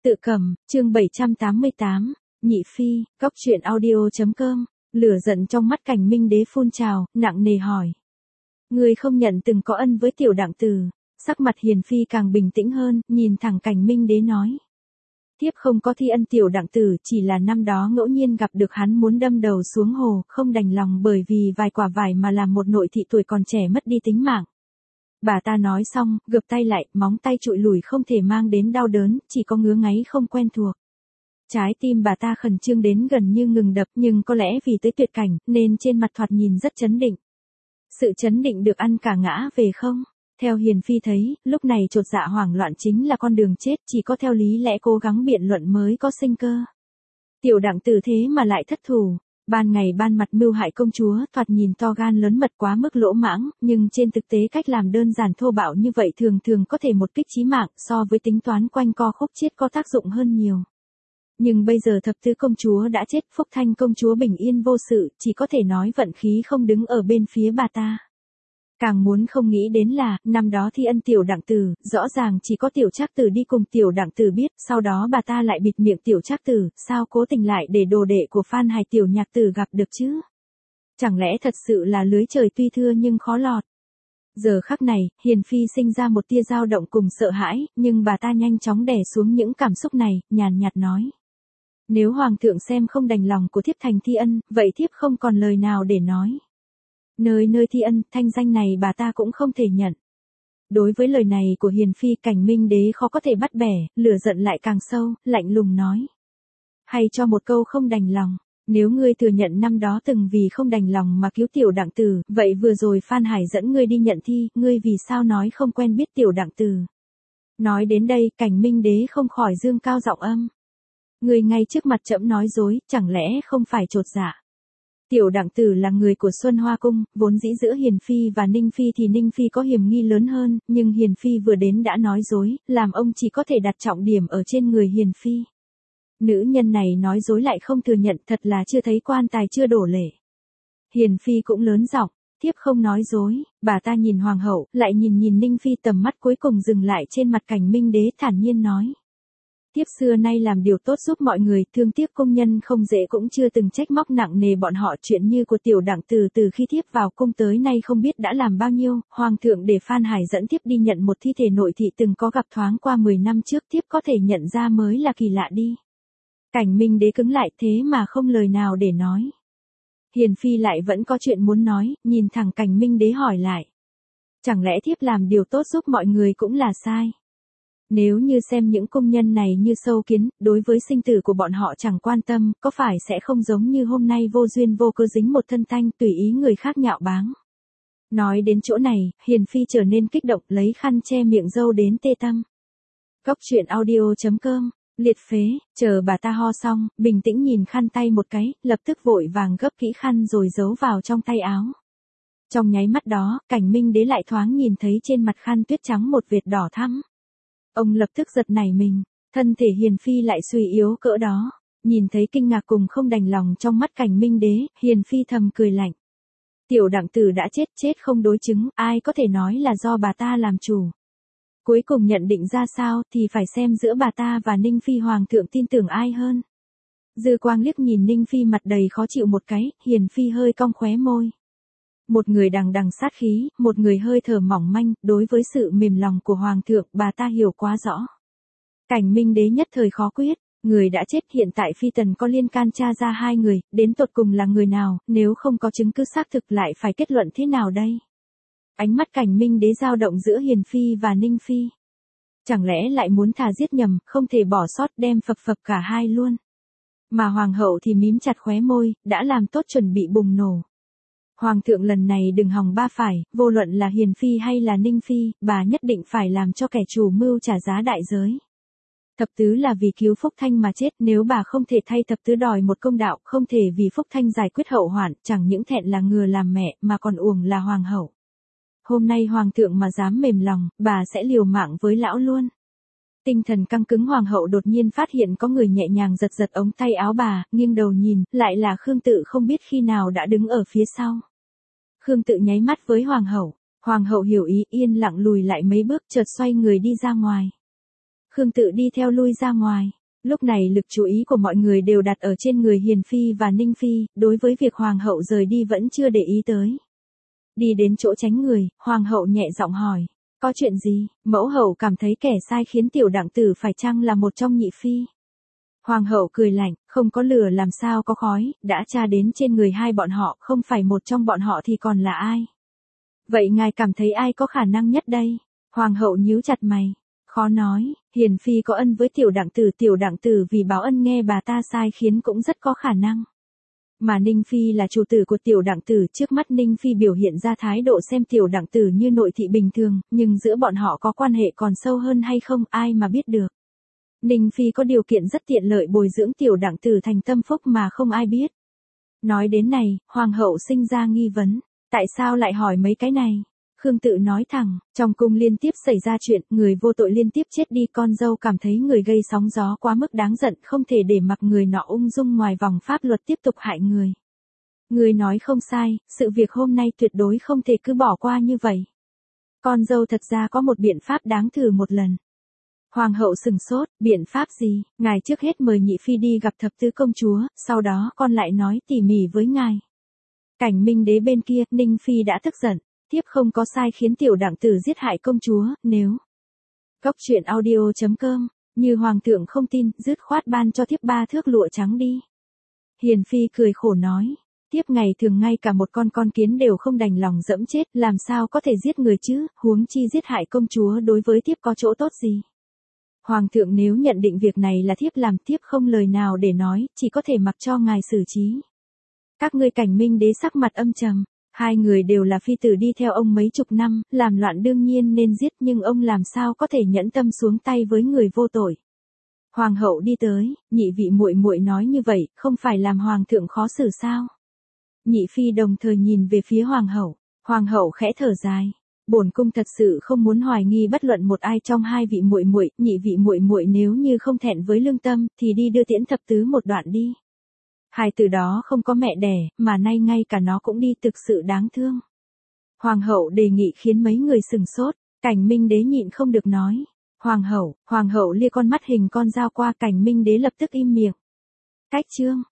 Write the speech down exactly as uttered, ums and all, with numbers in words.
Tự cầm, chương bảy trăm tám mươi tám, Nhị Phi, góc truyện audio chấm com, lửa giận trong mắt Cảnh Minh Đế phun trào, nặng nề hỏi. Ngươi không nhận từng có ân với tiểu đặng tử, sắc mặt Hiền Phi càng bình tĩnh hơn, nhìn thẳng Cảnh Minh Đế nói. Thiếp không có thi ân tiểu đặng tử, chỉ là năm đó ngẫu nhiên gặp được hắn muốn đâm đầu xuống hồ, không đành lòng bởi vì vài quả vải mà làm một nội thị tuổi còn trẻ mất đi tính mạng. Bà ta nói xong, gập tay lại, móng tay trụi lùi không thể mang đến đau đớn, chỉ có ngứa ngáy không quen thuộc. Trái tim bà ta khẩn trương đến gần như ngừng đập, nhưng có lẽ vì tới tuyệt cảnh, nên trên mặt thoạt nhìn rất chấn định. Sự chấn định được ăn cả ngã về không? Theo Hiền Phi thấy, lúc này chột dạ hoảng loạn chính là con đường chết, chỉ có theo lý lẽ cố gắng biện luận mới có sinh cơ. Tiểu đặng tử thế mà lại thất thủ. Ban ngày ban mặt mưu hại công chúa, thoạt nhìn to gan lớn mật quá mức lỗ mãng, nhưng trên thực tế cách làm đơn giản thô bạo như vậy thường thường có thể một kích chí mạng, so với tính toán quanh co khúc chiết có tác dụng hơn nhiều. Nhưng bây giờ thập tứ công chúa đã chết, Phúc Thanh công chúa bình yên vô sự, chỉ có thể nói vận khí không đứng ở bên phía bà ta. Càng muốn không nghĩ đến là, năm đó thi ân tiểu đặng tử, rõ ràng chỉ có tiểu trác tử đi cùng tiểu đặng tử biết, sau đó bà ta lại bịt miệng tiểu trác tử, sao cố tình lại để đồ đệ của Phan Hải tiểu nhạc tử gặp được chứ? Chẳng lẽ thật sự là lưới trời tuy thưa nhưng khó lọt? Giờ khắc này, Hiền Phi sinh ra một tia dao động cùng sợ hãi, nhưng bà ta nhanh chóng đè xuống những cảm xúc này, nhàn nhạt nói. Nếu Hoàng thượng xem không đành lòng của thiếp thành thi ân, vậy thiếp không còn lời nào để nói. Nơi nơi thi ân, thanh danh này bà ta cũng không thể nhận. Đối với lời này của Hiền Phi, Cảnh Minh Đế khó có thể bắt bẻ, lửa giận lại càng sâu, lạnh lùng nói. Hay cho một câu không đành lòng, nếu ngươi thừa nhận năm đó từng vì không đành lòng mà cứu tiểu đặng tử, vậy vừa rồi Phan Hải dẫn ngươi đi nhận thi, ngươi vì sao nói không quen biết tiểu đặng tử. Nói đến đây, Cảnh Minh Đế không khỏi dương cao giọng âm. Ngươi ngay trước mặt trẫm nói dối, chẳng lẽ không phải chột dạ. Tiểu đặng tử là người của Xuân Hoa Cung, vốn dĩ giữa Hiền Phi và Ninh Phi thì Ninh Phi có hiểm nghi lớn hơn, nhưng Hiền Phi vừa đến đã nói dối, làm ông chỉ có thể đặt trọng điểm ở trên người Hiền Phi. Nữ nhân này nói dối lại không thừa nhận, thật là chưa thấy quan tài chưa đổ lệ. Hiền Phi cũng lớn giọng, thiếp không nói dối, bà ta nhìn Hoàng hậu, lại nhìn nhìn Ninh Phi, tầm mắt cuối cùng dừng lại trên mặt Cảnh Minh Đế, thản nhiên nói. Tiếp xưa nay làm điều tốt giúp mọi người, thương tiếc công nhân không dễ cũng chưa từng trách móc nặng nề bọn họ, chuyện như của tiểu đặng tử từ khi thiếp vào cung tới nay không biết đã làm bao nhiêu, Hoàng thượng để Phan Hải dẫn thiếp đi nhận một thi thể nội thị từng có gặp thoáng qua mười năm trước, thiếp có thể nhận ra mới là kỳ lạ đi. Cảnh Minh Đế cứng lại thế mà không lời nào để nói. Hiền Phi lại vẫn có chuyện muốn nói, nhìn thẳng Cảnh Minh Đế hỏi lại. Chẳng lẽ thiếp làm điều tốt giúp mọi người cũng là sai? Nếu như xem những công nhân này như sâu kiến, đối với sinh tử của bọn họ chẳng quan tâm, có phải sẽ không giống như hôm nay vô duyên vô cơ dính một thân tanh, tùy ý người khác nhạo báng. Nói đến chỗ này, Hiền Phi trở nên kích động, lấy khăn che miệng râu đến tê tâm. Góc truyện audio chấm com, liệt phế, chờ bà ta ho xong, bình tĩnh nhìn khăn tay một cái, lập tức vội vàng gấp kỹ khăn rồi giấu vào trong tay áo. Trong nháy mắt đó, Cảnh Minh Đế lại thoáng nhìn thấy trên mặt khăn tuyết trắng một vệt đỏ thắm. Ông lập tức giật nảy mình, thân thể Hiền Phi lại suy yếu cỡ đó, nhìn thấy kinh ngạc cùng không đành lòng trong mắt Cảnh Minh Đế, Hiền Phi thầm cười lạnh. Tiểu đặng tử đã chết, chết không đối chứng, ai có thể nói là do bà ta làm chủ. Cuối cùng nhận định ra sao thì phải xem giữa bà ta và Ninh Phi, Hoàng thượng tin tưởng ai hơn. Dư quang liếc nhìn Ninh Phi mặt đầy khó chịu một cái, Hiền Phi hơi cong khóe môi. Một người đằng đằng sát khí, một người hơi thở mỏng manh, đối với sự mềm lòng của Hoàng thượng, bà ta hiểu quá rõ. Cảnh Minh Đế nhất thời khó quyết, người đã chết hiện tại Phi tần có liên can tra ra hai người, đến tột cùng là người nào, nếu không có chứng cứ xác thực lại phải kết luận thế nào đây? Ánh mắt Cảnh Minh Đế dao động giữa Hiền Phi và Ninh Phi. Chẳng lẽ lại muốn thà giết nhầm, không thể bỏ sót đem phập phập cả hai luôn. Mà Hoàng hậu thì mím chặt khóe môi, đã làm tốt chuẩn bị bùng nổ. Hoàng thượng lần này đừng hòng ba phải, vô luận là Hiền Phi hay là Ninh Phi, bà nhất định phải làm cho kẻ chủ mưu trả giá đại giới. Thập tứ là vì cứu Phúc Thanh mà chết, nếu bà không thể thay thập tứ đòi một công đạo, không thể vì Phúc Thanh giải quyết hậu hoạn, chẳng những thẹn là ngừa làm mẹ, mà còn uổng là hoàng hậu. Hôm nay Hoàng thượng mà dám mềm lòng, bà sẽ liều mạng với lão luôn. Tinh thần căng cứng Hoàng hậu đột nhiên phát hiện có người nhẹ nhàng giật giật ống tay áo bà, nghiêng đầu nhìn, lại là Khương Tự không biết khi nào đã đứng ở phía sau. Khương Tự nháy mắt với Hoàng hậu, Hoàng hậu hiểu ý, yên lặng lùi lại mấy bước, chợt xoay người đi ra ngoài. Khương Tự đi theo lui ra ngoài. Lúc này lực chú ý của mọi người đều đặt ở trên người Hiền Phi và Ninh Phi, đối với việc Hoàng hậu rời đi vẫn chưa để ý tới. Đi đến chỗ tránh người, Hoàng hậu nhẹ giọng hỏi, có chuyện gì? Mẫu hậu cảm thấy kẻ sai khiến tiểu đặng tử phải chăng là một trong nhị phi? Hoàng hậu cười lạnh, không có lửa làm sao có khói, đã tra đến trên người hai bọn họ, không phải một trong bọn họ thì còn là ai? Vậy ngài cảm thấy ai có khả năng nhất đây? Hoàng hậu nhíu chặt mày. Khó nói, Hiền Phi có ân với tiểu đặng tử, tiểu đặng tử vì báo ân nghe bà ta sai khiến cũng rất có khả năng. Mà Ninh Phi là chủ tử của tiểu đặng tử, trước mắt Ninh Phi biểu hiện ra thái độ xem tiểu đặng tử như nội thị bình thường, nhưng giữa bọn họ có quan hệ còn sâu hơn hay không ai mà biết được. Ninh Phi có điều kiện rất tiện lợi bồi dưỡng tiểu đặng tử thành tâm phúc mà không ai biết. Nói đến này, Hoàng hậu sinh ra nghi vấn, tại sao lại hỏi mấy cái này? Khương Tự nói thẳng, trong cung liên tiếp xảy ra chuyện, người vô tội liên tiếp chết đi, con dâu cảm thấy người gây sóng gió quá mức đáng giận, không thể để mặc người nọ ung dung ngoài vòng pháp luật tiếp tục hại người. Người nói không sai, sự việc hôm nay tuyệt đối không thể cứ bỏ qua như vậy. Con dâu thật ra có một biện pháp đáng thử một lần. Hoàng hậu sừng sốt, biện pháp gì? Ngài trước hết mời nhị phi đi gặp thập tứ công chúa, sau đó con lại nói tỉ mỉ với ngài. Cảnh Minh đế bên kia, Ninh Phi đã tức giận. Thiếp không có sai khiến tiểu đặng tử giết hại công chúa, nếu. Cốc truyện audio chấm com, như hoàng thượng không tin, dứt khoát ban cho thiếp ba thước lụa trắng đi. Hiền Phi cười khổ nói, thiếp ngày thường ngay cả một con con kiến đều không đành lòng dẫm chết, làm sao có thể giết người chứ, huống chi giết hại công chúa đối với thiếp có chỗ tốt gì. Hoàng thượng nếu nhận định việc này là thiếp làm, thiếp không lời nào để nói, chỉ có thể mặc cho ngài xử trí. Các ngươi Cảnh Minh đế sắc mặt âm trầm. Hai người đều là phi tử đi theo ông mấy chục năm, làm loạn đương nhiên nên giết, nhưng ông làm sao có thể nhẫn tâm xuống tay với người vô tội. Hoàng hậu đi tới, nhị vị muội muội nói như vậy, không phải làm hoàng thượng khó xử sao? Nhị phi đồng thời nhìn về phía hoàng hậu, hoàng hậu khẽ thở dài, bổn cung thật sự không muốn hoài nghi bất luận một ai trong hai vị muội muội, nhị vị muội muội nếu như không thẹn với lương tâm thì đi đưa tiễn thập tứ một đoạn đi. Hai từ đó không có mẹ đẻ, mà nay ngay cả nó cũng đi, thực sự đáng thương. Hoàng hậu đề nghị khiến mấy người sừng sốt, Cảnh Minh đế nhịn không được nói. Hoàng hậu, hoàng hậu lia con mắt hình con dao qua, Cảnh Minh đế lập tức im miệng. Cách chương.